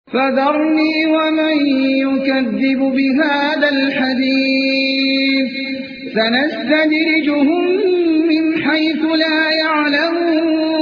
فذرني ومن يكذب بهذا الحديث سنستدرجهم من حيث لا يعلمون